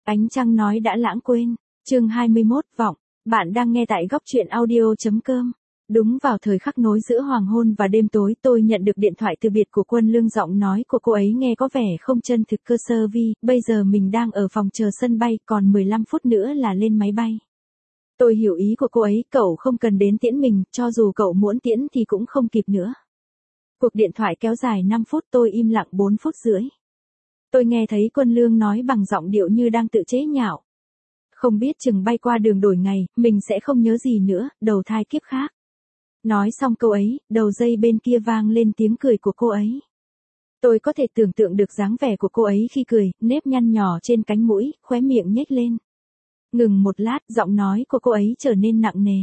Ánh trăng nói đã lãng quên. Chương 21 vọng. Bạn đang nghe tại góc truyện audio.com. Đúng vào thời khắc nối giữa hoàng hôn và đêm tối, tôi nhận được điện thoại từ biệt của Quân Lương. Giọng nói của cô ấy nghe có vẻ không chân thực. Cơ sơ vi, bây giờ mình đang ở phòng chờ sân bay, còn 15 phút nữa là lên máy bay. Tôi hiểu ý của cô ấy, cậu không cần đến tiễn mình, cho dù cậu muốn tiễn thì cũng không kịp nữa. Cuộc điện thoại kéo dài 5 phút, tôi im lặng 4 phút rưỡi. Tôi nghe thấy Quân Lương nói bằng giọng điệu như đang tự chế nhạo. Không biết chừng bay qua đường đổi ngày, mình sẽ không nhớ gì nữa, đầu thai kiếp khác. Nói xong câu ấy, đầu dây bên kia vang lên tiếng cười của cô ấy. Tôi có thể tưởng tượng được dáng vẻ của cô ấy khi cười, nếp nhăn nhỏ trên cánh mũi, khóe miệng nhếch lên. Ngừng một lát, giọng nói của cô ấy trở nên nặng nề.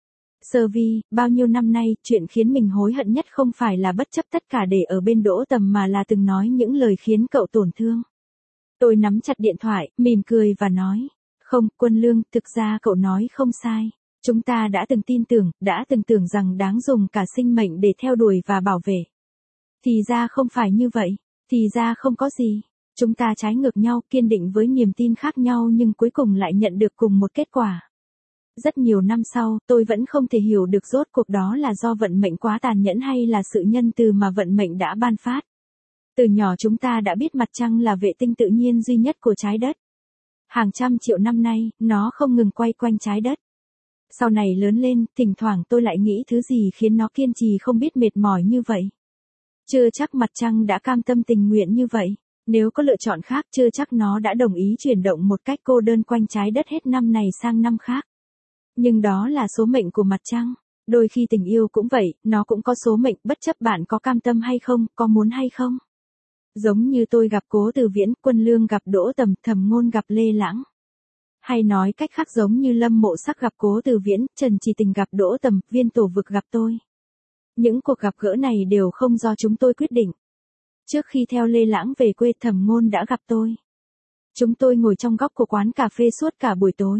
Sơ Vi, bao nhiêu năm nay, chuyện khiến mình hối hận nhất không phải là bất chấp tất cả để ở bên Đỗ Tầm mà là từng nói những lời khiến cậu tổn thương. Tôi nắm chặt điện thoại, mỉm cười và nói. Không, Quân Lương, thực ra cậu nói không sai. Chúng ta đã từng tin tưởng, đã từng tưởng rằng đáng dùng cả sinh mệnh để theo đuổi và bảo vệ. Thì ra không phải như vậy, thì ra không có gì. Chúng ta trái ngược nhau, kiên định với niềm tin khác nhau nhưng cuối cùng lại nhận được cùng một kết quả. Rất nhiều năm sau, tôi vẫn không thể hiểu được rốt cuộc đó là do vận mệnh quá tàn nhẫn hay là sự nhân từ mà vận mệnh đã ban phát. Từ nhỏ chúng ta đã biết mặt trăng là vệ tinh tự nhiên duy nhất của trái đất. Hàng trăm triệu năm nay, nó không ngừng quay quanh trái đất. Sau này lớn lên, thỉnh thoảng tôi lại nghĩ thứ gì khiến nó kiên trì không biết mệt mỏi như vậy. Chưa chắc mặt trăng đã cam tâm tình nguyện như vậy. Nếu có lựa chọn khác, chưa chắc nó đã đồng ý chuyển động một cách cô đơn quanh trái đất hết năm này sang năm khác. Nhưng đó là số mệnh của mặt trăng. Đôi khi tình yêu cũng vậy, nó cũng có số mệnh, bất chấp bạn có cam tâm hay không, có muốn hay không. Giống như tôi gặp Cố Từ Viễn, Quân Lương gặp Đỗ Tầm, Thẩm Ngôn gặp Lê Lãng. Hay nói cách khác giống như Lâm Mộ Sắc gặp Cố Từ Viễn, Trần Trì Tình gặp Đỗ Tầm, Viên Tổ Vực gặp tôi. Những cuộc gặp gỡ này đều không do chúng tôi quyết định. Trước khi theo Lê Lãng về quê, Thẩm Ngôn đã gặp tôi. Chúng tôi ngồi trong góc của quán cà phê suốt cả buổi tối.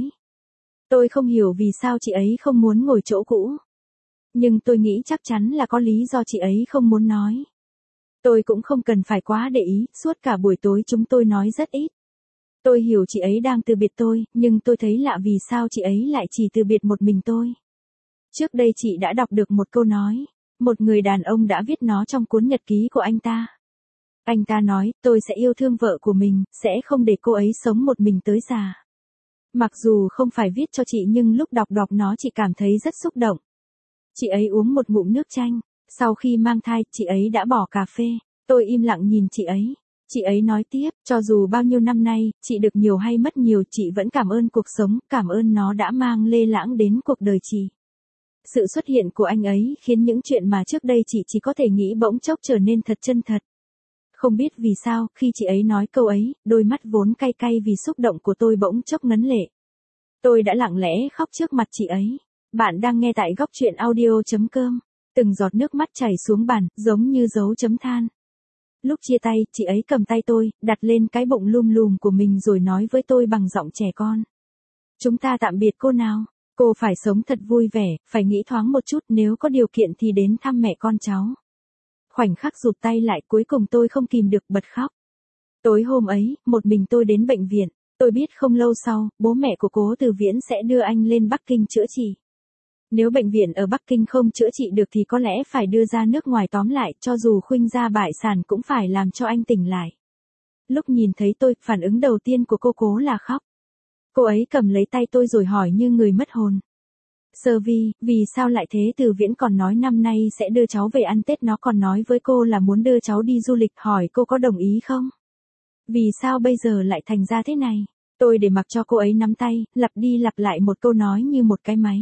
Tôi không hiểu vì sao chị ấy không muốn ngồi chỗ cũ. Nhưng tôi nghĩ chắc chắn là có lý do chị ấy không muốn nói. Tôi cũng không cần phải quá để ý, suốt cả buổi tối chúng tôi nói rất ít. Tôi hiểu chị ấy đang từ biệt tôi, nhưng tôi thấy lạ vì sao chị ấy lại chỉ từ biệt một mình tôi. Trước đây chị đã đọc được một câu nói, một người đàn ông đã viết nó trong cuốn nhật ký của anh ta. Anh ta nói, tôi sẽ yêu thương vợ của mình, sẽ không để cô ấy sống một mình tới già. Mặc dù không phải viết cho chị nhưng lúc đọc nó chị cảm thấy rất xúc động. Chị ấy uống một ngụm nước chanh, sau khi mang thai, chị ấy đã bỏ cà phê. Tôi im lặng nhìn chị ấy. Chị ấy nói tiếp, cho dù bao nhiêu năm nay, chị được nhiều hay mất nhiều, chị vẫn cảm ơn cuộc sống, cảm ơn nó đã mang Lê Lãng đến cuộc đời chị. Sự xuất hiện của anh ấy khiến những chuyện mà trước đây chị chỉ có thể nghĩ bỗng chốc trở nên thật chân thật. Không biết vì sao, khi chị ấy nói câu ấy, đôi mắt vốn cay cay vì xúc động của tôi bỗng chốc ngấn lệ. Tôi đã lặng lẽ khóc trước mặt chị ấy. Bạn đang nghe tại góc truyện audio.com. Từng giọt nước mắt chảy xuống bàn, giống như dấu chấm than. Lúc chia tay, chị ấy cầm tay tôi, đặt lên cái bụng lum lùm của mình rồi nói với tôi bằng giọng trẻ con. Chúng ta tạm biệt cô nào. Cô phải sống thật vui vẻ, phải nghĩ thoáng một chút, nếu có điều kiện thì đến thăm mẹ con cháu. Khoảnh khắc rụt tay lại, cuối cùng tôi không kìm được bật khóc. Tối hôm ấy, một mình tôi đến bệnh viện. Tôi biết không lâu sau, bố mẹ của Cố Từ Viễn sẽ đưa anh lên Bắc Kinh chữa trị. Nếu bệnh viện ở Bắc Kinh không chữa trị được thì có lẽ phải đưa ra nước ngoài, tóm lại, cho dù khuynh gia bại sản cũng phải làm cho anh tỉnh lại. Lúc nhìn thấy tôi, phản ứng đầu tiên của cô Cố là khóc. Cô ấy cầm lấy tay tôi rồi hỏi như người mất hồn. Sơ Vi, vì sao lại thế? Từ Viễn còn nói năm nay sẽ đưa cháu về ăn Tết, nó còn nói với cô là muốn đưa cháu đi du lịch, hỏi cô có đồng ý không? Vì sao bây giờ lại thành ra thế này? Tôi để mặc cho cô ấy nắm tay, lặp đi lặp lại một câu nói như một cái máy.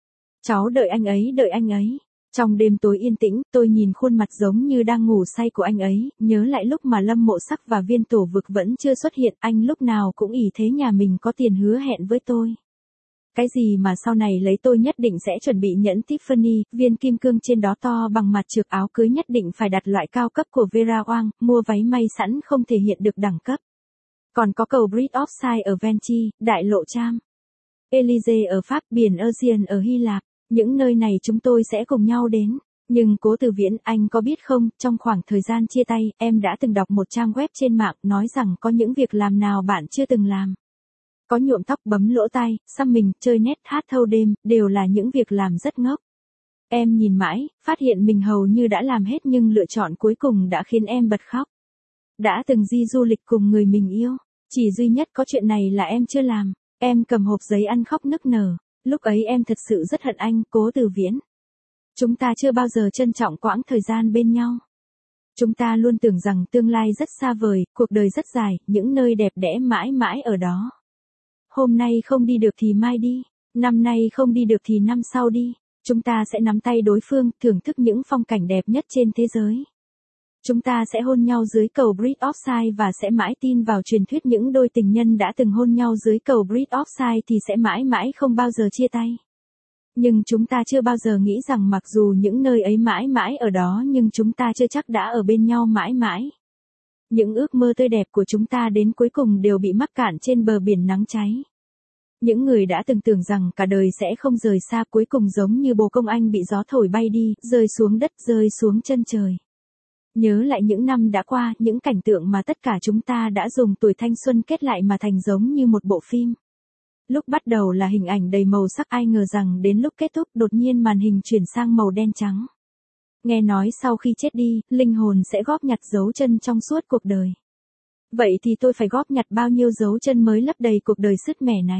Cháu đợi anh ấy, đợi anh ấy. Trong đêm tối yên tĩnh, tôi nhìn khuôn mặt giống như đang ngủ say của anh ấy, nhớ lại lúc mà Lâm Mộ Sắc và Viên Tổ Vực vẫn chưa xuất hiện, anh lúc nào cũng ỷ thế nhà mình có tiền hứa hẹn với tôi. Cái gì mà sau này lấy tôi nhất định sẽ chuẩn bị nhẫn Tiffany, viên kim cương trên đó to bằng mặt trược, áo cưới nhất định phải đặt loại cao cấp của Vera Wang, mua váy may sẵn không thể hiện được đẳng cấp. Còn có cầu Bridge of Sighs ở Venchi, đại lộ Cham Élysée ở Pháp, biển Aegean ở Hy Lạp. Những nơi này chúng tôi sẽ cùng nhau đến. Nhưng Cố Từ Viễn, anh có biết không, trong khoảng thời gian chia tay, em đã từng đọc một trang web trên mạng nói rằng có những việc làm nào bạn chưa từng làm. Có nhuộm tóc, bấm lỗ tai, xăm mình, chơi net, hát thâu đêm, đều là những việc làm rất ngốc. Em nhìn mãi, phát hiện mình hầu như đã làm hết nhưng lựa chọn cuối cùng đã khiến em bật khóc. Đã từng đi du lịch cùng người mình yêu, chỉ duy nhất có chuyện này là em chưa làm. Em cầm hộp giấy ăn khóc nức nở, lúc ấy em thật sự rất hận anh, Cố Từ Viễn. Chúng ta chưa bao giờ trân trọng quãng thời gian bên nhau. Chúng ta luôn tưởng rằng tương lai rất xa vời, cuộc đời rất dài, những nơi đẹp đẽ mãi mãi ở đó. Hôm nay không đi được thì mai đi, năm nay không đi được thì năm sau đi. Chúng ta sẽ nắm tay đối phương, thưởng thức những phong cảnh đẹp nhất trên thế giới. Chúng ta sẽ hôn nhau dưới cầu Bridge of Sighs và sẽ mãi tin vào truyền thuyết những đôi tình nhân đã từng hôn nhau dưới cầu Bridge of Sighs thì sẽ mãi mãi không bao giờ chia tay. Nhưng chúng ta chưa bao giờ nghĩ rằng mặc dù những nơi ấy mãi mãi ở đó nhưng chúng ta chưa chắc đã ở bên nhau mãi mãi. Những ước mơ tươi đẹp của chúng ta đến cuối cùng đều bị mắc cạn trên bờ biển nắng cháy. Những người đã từng tưởng rằng cả đời sẽ không rời xa cuối cùng giống như bồ công anh bị gió thổi bay đi, rơi xuống đất, rơi xuống chân trời. Nhớ lại những năm đã qua, những cảnh tượng mà tất cả chúng ta đã dùng tuổi thanh xuân kết lại mà thành giống như một bộ phim. Lúc bắt đầu là hình ảnh đầy màu sắc, ai ngờ rằng đến lúc kết thúc đột nhiên màn hình chuyển sang màu đen trắng. Nghe nói sau khi chết đi, linh hồn sẽ góp nhặt dấu chân trong suốt cuộc đời. Vậy thì tôi phải góp nhặt bao nhiêu dấu chân mới lấp đầy cuộc đời sứt mẻ này?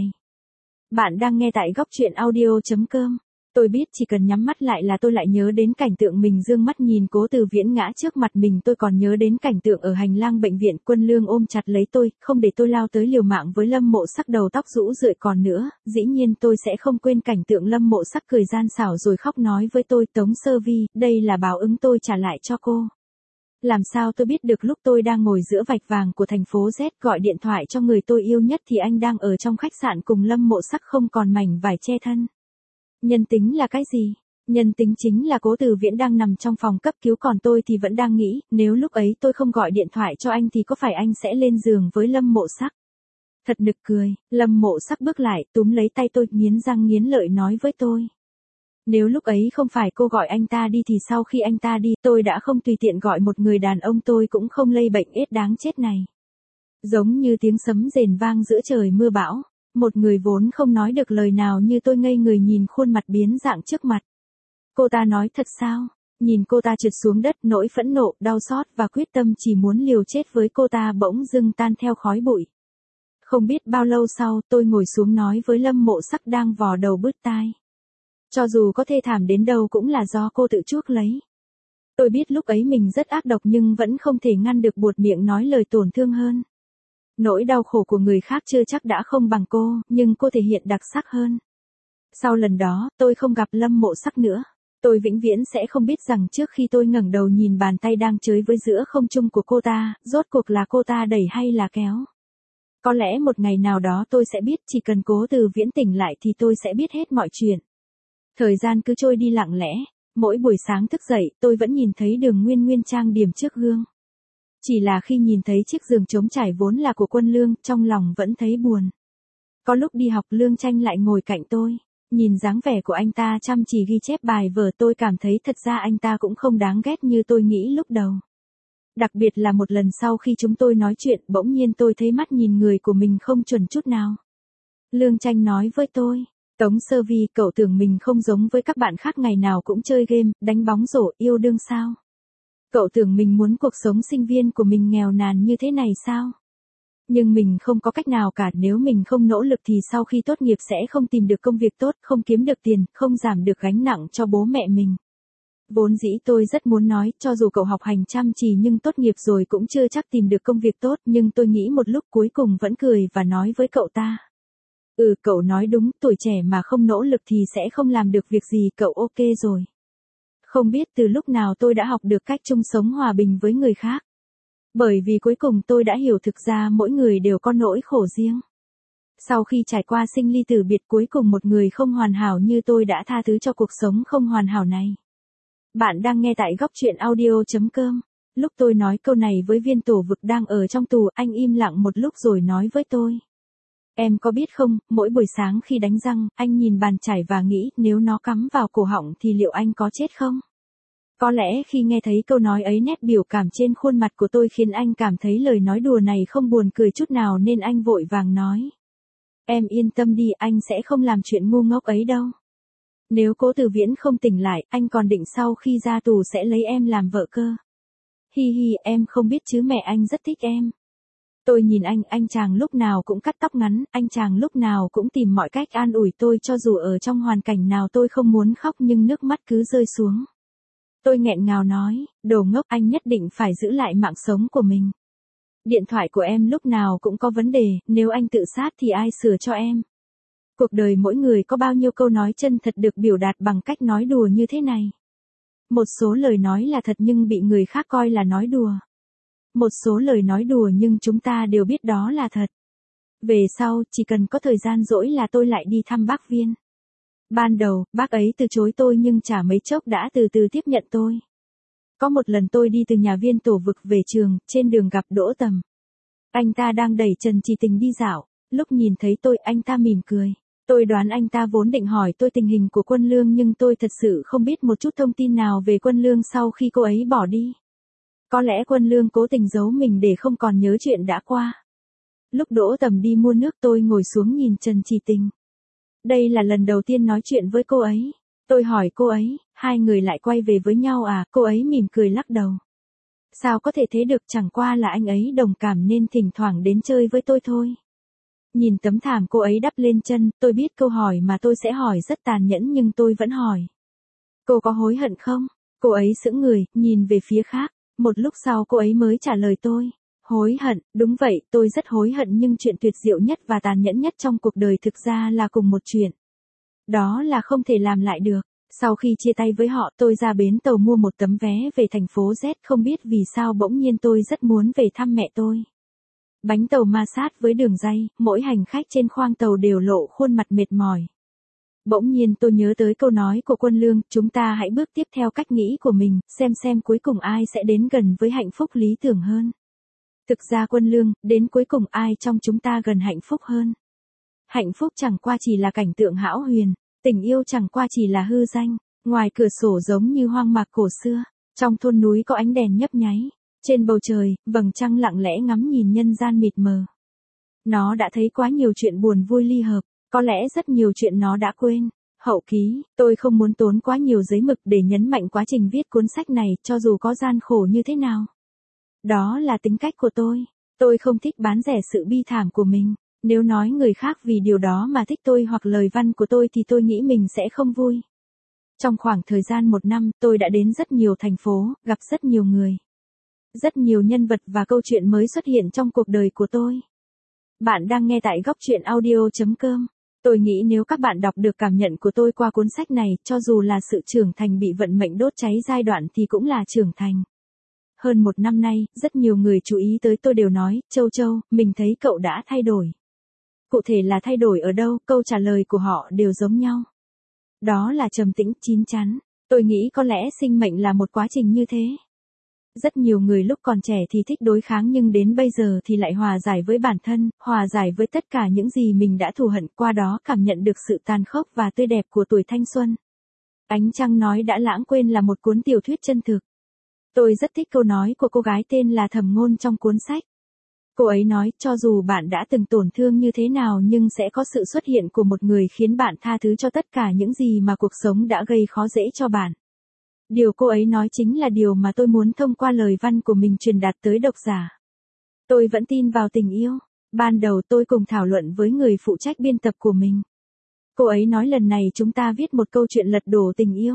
Bạn đang nghe tại góc truyện audio.com. Tôi biết chỉ cần nhắm mắt lại là tôi lại nhớ đến cảnh tượng mình dương mắt nhìn Cố Từ Viễn ngã trước mặt mình. Tôi còn nhớ đến cảnh tượng ở hành lang bệnh viện, Quân Lương ôm chặt lấy tôi, không để tôi lao tới liều mạng với Lâm Mộ Sắc đầu tóc rũ rượi. Còn nữa, dĩ nhiên tôi sẽ không quên cảnh tượng Lâm Mộ Sắc cười gian xảo rồi khóc nói với tôi, Tống Sơ Vi, đây là báo ứng tôi trả lại cho cô. Làm sao tôi biết được lúc tôi đang ngồi giữa vạch vàng của thành phố Z gọi điện thoại cho người tôi yêu nhất thì anh đang ở trong khách sạn cùng Lâm Mộ Sắc không còn mảnh vải che thân. Nhân tính là cái gì? Nhân tính chính là Cố Từ Viễn đang nằm trong phòng cấp cứu, còn tôi thì vẫn đang nghĩ, nếu lúc ấy tôi không gọi điện thoại cho anh thì có phải anh sẽ lên giường với Lâm Mộ Sắc? Thật nực cười, Lâm Mộ Sắc bước lại, túm lấy tay tôi, nghiến răng nghiến lợi nói với tôi. Nếu lúc ấy không phải cô gọi anh ta đi thì sau khi anh ta đi, tôi đã không tùy tiện gọi một người đàn ông tôi cũng không lây bệnh AIDS đáng chết này. Giống như tiếng sấm rền vang giữa trời mưa bão. Một người vốn không nói được lời nào như tôi ngây người nhìn khuôn mặt biến dạng trước mặt. Cô ta nói thật sao? Nhìn cô ta trượt xuống đất, nỗi phẫn nộ, đau xót và quyết tâm chỉ muốn liều chết với cô ta bỗng dưng tan theo khói bụi. Không biết bao lâu sau, tôi ngồi xuống nói với Lâm Mộ Sắc đang vò đầu bứt tai. Cho dù có thê thảm đến đâu cũng là do cô tự chuốc lấy. Tôi biết lúc ấy mình rất ác độc nhưng vẫn không thể ngăn được buột miệng nói lời tổn thương hơn. Nỗi đau khổ của người khác chưa chắc đã không bằng cô, nhưng cô thể hiện đặc sắc hơn. Sau lần đó, tôi không gặp Lâm Mộ Sắc nữa. Tôi vĩnh viễn sẽ không biết rằng trước khi tôi ngẩng đầu nhìn bàn tay đang chới với giữa không trung của cô ta, rốt cuộc là cô ta đẩy hay là kéo. Có lẽ một ngày nào đó tôi sẽ biết, chỉ cần Cố Từ Viễn tỉnh lại thì tôi sẽ biết hết mọi chuyện. Thời gian cứ trôi đi lặng lẽ, mỗi buổi sáng thức dậy, tôi vẫn nhìn thấy Đường Nguyên Nguyên trang điểm trước gương. Chỉ là khi nhìn thấy chiếc giường trống trải vốn là của Quân Lương, trong lòng vẫn thấy buồn. Có lúc đi học Lương Tranh lại ngồi cạnh tôi, nhìn dáng vẻ của anh ta chăm chỉ ghi chép bài vở, tôi cảm thấy thật ra anh ta cũng không đáng ghét như tôi nghĩ lúc đầu. Đặc biệt là một lần sau khi chúng tôi nói chuyện, bỗng nhiên tôi thấy mắt nhìn người của mình không chuẩn chút nào. Lương Tranh nói với tôi, Tống Sơ Vi, cậu tưởng mình không giống với các bạn khác ngày nào cũng chơi game, đánh bóng rổ, yêu đương sao? Cậu tưởng mình muốn cuộc sống sinh viên của mình nghèo nàn như thế này sao? Nhưng mình không có cách nào cả, nếu mình không nỗ lực thì sau khi tốt nghiệp sẽ không tìm được công việc tốt, không kiếm được tiền, không giảm được gánh nặng cho bố mẹ mình. Vốn dĩ tôi rất muốn nói, cho dù cậu học hành chăm chỉ nhưng tốt nghiệp rồi cũng chưa chắc tìm được công việc tốt, nhưng tôi nghĩ một lúc cuối cùng vẫn cười và nói với cậu ta. Cậu nói đúng, tuổi trẻ mà không nỗ lực thì sẽ không làm được việc gì, cậu ok rồi. Không biết từ lúc nào tôi đã học được cách chung sống hòa bình với người khác. Bởi vì cuối cùng tôi đã hiểu thực ra mỗi người đều có nỗi khổ riêng. Sau khi trải qua sinh ly tử biệt, cuối cùng một người không hoàn hảo như tôi đã tha thứ cho cuộc sống không hoàn hảo này. Bạn đang nghe tại góc truyện audio.com. Lúc tôi nói câu này với Viên Tổ Vực đang ở trong tù, anh im lặng một lúc rồi nói với tôi. Em có biết không, mỗi buổi sáng khi đánh răng, anh nhìn bàn chải và nghĩ nếu nó cắm vào cổ họng thì liệu anh có chết không? Có lẽ khi nghe thấy câu nói ấy, nét biểu cảm trên khuôn mặt của tôi khiến anh cảm thấy lời nói đùa này không buồn cười chút nào nên anh vội vàng nói. Em yên tâm đi, anh sẽ không làm chuyện ngu ngốc ấy đâu. Nếu Cố Tử Viễn không tỉnh lại, anh còn định sau khi ra tù sẽ lấy em làm vợ cơ. Hi hi, em không biết chứ mẹ anh rất thích em. Tôi nhìn anh chàng lúc nào cũng cắt tóc ngắn, anh chàng lúc nào cũng tìm mọi cách an ủi tôi cho dù ở trong hoàn cảnh nào tôi không muốn khóc nhưng nước mắt cứ rơi xuống. Tôi nghẹn ngào nói, đồ ngốc, anh nhất định phải giữ lại mạng sống của mình. Điện thoại của em lúc nào cũng có vấn đề, nếu anh tự sát thì ai sửa cho em? Cuộc đời mỗi người có bao nhiêu câu nói chân thật được biểu đạt bằng cách nói đùa như thế này. Một số lời nói là thật nhưng bị người khác coi là nói đùa. Một số lời nói đùa nhưng chúng ta đều biết đó là thật. Về sau, chỉ cần có thời gian rỗi là tôi lại đi thăm bác Viên. Ban đầu, bác ấy từ chối tôi nhưng chả mấy chốc đã từ từ tiếp nhận tôi. Có một lần tôi đi từ nhà Viên Tổ Vực về trường, trên đường gặp Đỗ Tầm. Anh ta đang đẩy Trần Trì Tình đi dạo, lúc nhìn thấy tôi anh ta mỉm cười. Tôi đoán anh ta vốn định hỏi tôi tình hình của Quân Lương nhưng tôi thật sự không biết một chút thông tin nào về Quân Lương sau khi cô ấy bỏ đi. Có lẽ Quân Lương cố tình giấu mình để không còn nhớ chuyện đã qua. Lúc Đỗ Tầm đi mua nước tôi ngồi xuống nhìn Trần Trì Tình. Đây là lần đầu tiên nói chuyện với cô ấy. Tôi hỏi cô ấy, hai người lại quay về với nhau à? Cô ấy mỉm cười lắc đầu. Sao có thể thế được, chẳng qua là anh ấy đồng cảm nên thỉnh thoảng đến chơi với tôi thôi. Nhìn tấm thảm cô ấy đắp lên chân, tôi biết câu hỏi mà tôi sẽ hỏi rất tàn nhẫn nhưng tôi vẫn hỏi. Cô có hối hận không? Cô ấy sững người, nhìn về phía khác. Một lúc sau cô ấy mới trả lời tôi. Hối hận, đúng vậy, tôi rất hối hận nhưng chuyện tuyệt diệu nhất và tàn nhẫn nhất trong cuộc đời thực ra là cùng một chuyện. Đó là không thể làm lại được. Sau khi chia tay với họ tôi ra bến tàu mua một tấm vé về thành phố Z, không biết vì sao bỗng nhiên tôi rất muốn về thăm mẹ tôi. Bánh tàu ma sát với đường ray, mỗi hành khách trên khoang tàu đều lộ khuôn mặt mệt mỏi. Bỗng nhiên tôi nhớ tới câu nói của Quân Lương, chúng ta hãy bước tiếp theo cách nghĩ của mình, xem cuối cùng ai sẽ đến gần với hạnh phúc lý tưởng hơn. Thực ra Quân Lương, đến cuối cùng ai trong chúng ta gần hạnh phúc hơn. Hạnh phúc chẳng qua chỉ là cảnh tượng hão huyền, tình yêu chẳng qua chỉ là hư danh, ngoài cửa sổ giống như hoang mạc cổ xưa, trong thôn núi có ánh đèn nhấp nháy, trên bầu trời, vầng trăng lặng lẽ ngắm nhìn nhân gian mịt mờ. Nó đã thấy quá nhiều chuyện buồn vui ly hợp, có lẽ rất nhiều chuyện nó đã quên. Hậu ký, tôi không muốn tốn quá nhiều giấy mực để nhấn mạnh quá trình viết cuốn sách này cho dù có gian khổ như thế nào. Đó là tính cách của tôi không thích bán rẻ sự bi thảm của mình. Nếu nói người khác vì điều đó mà thích tôi hoặc lời văn của tôi thì tôi nghĩ mình sẽ không vui. Trong khoảng thời gian 1 năm, tôi đã đến rất nhiều thành phố, gặp rất nhiều người. Rất nhiều nhân vật và câu chuyện mới xuất hiện trong cuộc đời của tôi. Bạn đang nghe tại góc truyện audio.com. Tôi nghĩ nếu các bạn đọc được cảm nhận của tôi qua cuốn sách này, cho dù là sự trưởng thành bị vận mệnh đốt cháy giai đoạn thì cũng là trưởng thành. Hơn 1 năm nay, rất nhiều người chú ý tới tôi đều nói, Châu, mình thấy cậu đã thay đổi. Cụ thể là thay đổi ở đâu, câu trả lời của họ đều giống nhau. Đó là trầm tĩnh, chín chắn. Tôi nghĩ có lẽ sinh mệnh là một quá trình như thế. Rất nhiều người lúc còn trẻ thì thích đối kháng nhưng đến bây giờ thì lại hòa giải với bản thân, hòa giải với tất cả những gì mình đã thù hận, qua đó cảm nhận được sự tàn khốc và tươi đẹp của tuổi thanh xuân. Ánh trăng nói đã lãng quên là một cuốn tiểu thuyết chân thực. Tôi rất thích câu nói của cô gái tên là Thẩm Ngôn trong cuốn sách. Cô ấy nói, cho dù bạn đã từng tổn thương như thế nào nhưng sẽ có sự xuất hiện của một người khiến bạn tha thứ cho tất cả những gì mà cuộc sống đã gây khó dễ cho bạn. Điều cô ấy nói chính là điều mà tôi muốn thông qua lời văn của mình truyền đạt tới độc giả. Tôi vẫn tin vào tình yêu. Ban đầu tôi cùng thảo luận với người phụ trách biên tập của mình. Cô ấy nói lần này chúng ta viết một câu chuyện lật đổ tình yêu.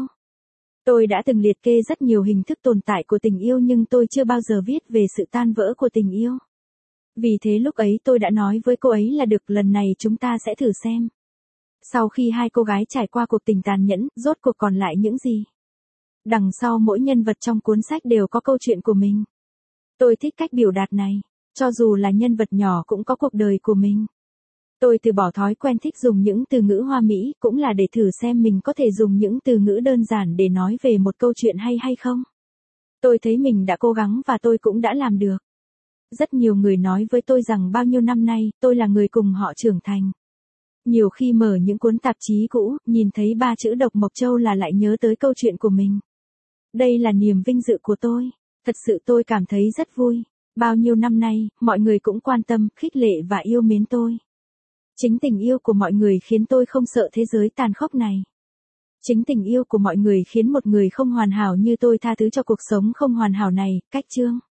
Tôi đã từng liệt kê rất nhiều hình thức tồn tại của tình yêu nhưng tôi chưa bao giờ viết về sự tan vỡ của tình yêu. Vì thế lúc ấy tôi đã nói với cô ấy là được, lần này chúng ta sẽ thử xem. Sau khi hai cô gái trải qua cuộc tình tàn nhẫn, rốt cuộc còn lại những gì? Đằng sau mỗi nhân vật trong cuốn sách đều có câu chuyện của mình. Tôi thích cách biểu đạt này, cho dù là nhân vật nhỏ cũng có cuộc đời của mình. Tôi từ bỏ thói quen thích dùng những từ ngữ hoa mỹ, cũng là để thử xem mình có thể dùng những từ ngữ đơn giản để nói về một câu chuyện hay không. Tôi thấy mình đã cố gắng và tôi cũng đã làm được. Rất nhiều người nói với tôi rằng bao nhiêu năm nay, tôi là người cùng họ trưởng thành. Nhiều khi mở những cuốn tạp chí cũ, nhìn thấy 3 chữ Độc Mộc Châu là lại nhớ tới câu chuyện của mình. Đây là niềm vinh dự của tôi. Thật sự tôi cảm thấy rất vui. Bao nhiêu năm nay, mọi người cũng quan tâm, khích lệ và yêu mến tôi. Chính tình yêu của mọi người khiến tôi không sợ thế giới tàn khốc này. Chính tình yêu của mọi người khiến một người không hoàn hảo như tôi tha thứ cho cuộc sống không hoàn hảo này. Cách chương